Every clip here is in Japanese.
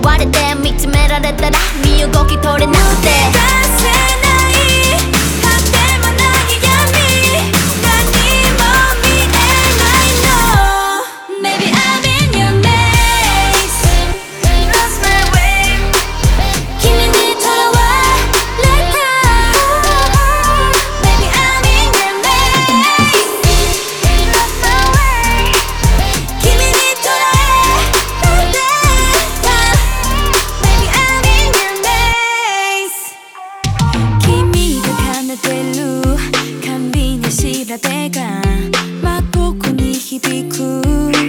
われて見つめられたら身動き取れなくて出せない果てもない闇何も見えないの Maybe I'm in your maze Lost my way 君にとらわれた Maybe I'm in your maze Lost my way 君にとらわれた Maybe I'm in your maze 君が奏でる甘美な調べが真心に響く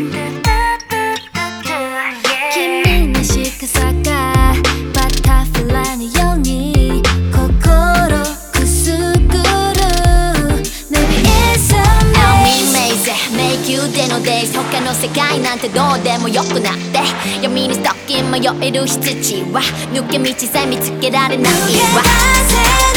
君の仕草がバタフライのように心くすぐる Maybe it's a I'm in maze maze Make you dayの days 他の世界なんてどうでもよくなって闇にストッキン迷える羊は抜け道さえ見つけられないわ抜け出せない